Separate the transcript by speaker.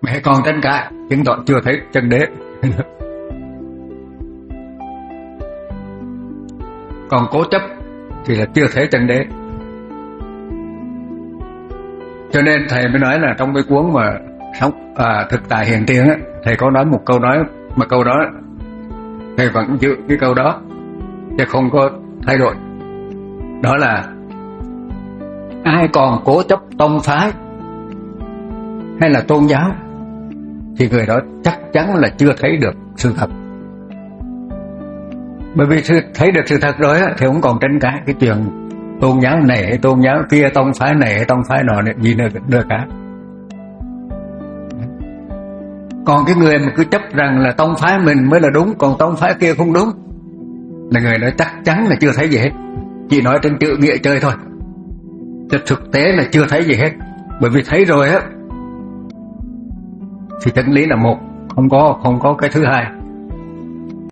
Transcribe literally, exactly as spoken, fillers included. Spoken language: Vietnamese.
Speaker 1: Mẹ con tranh cãi chứng tỏ chưa thấy chân đế. Còn cố chấp thì là chưa thấy chân đế. Cho nên thầy mới nói là trong cái cuốn mà sống à, thực tại hiện tiền á, thầy có nói một câu nói mà câu đó thầy vẫn giữ cái câu đó chứ không có thay đổi. Đó là ai còn cố chấp tông phái hay là tôn giáo thì người đó chắc chắn là chưa thấy được sự thật. Bởi vì thấy được sự thật rồi á, thì không còn tranh cãi cái chuyện tôn giáo này hay tôn giáo kia, tông phái này hay tông phái nọ gì nữa, nữa cả. Còn cái người mà cứ chấp rằng là tông phái mình mới là đúng, còn tông phái kia không đúng, là người đó chắc chắn là chưa thấy gì hết, chỉ nói trên chữ nghĩa chơi thôi, chứ thực tế là chưa thấy gì hết. Bởi vì thấy rồi á thì chân lý là một, không có không có cái thứ hai.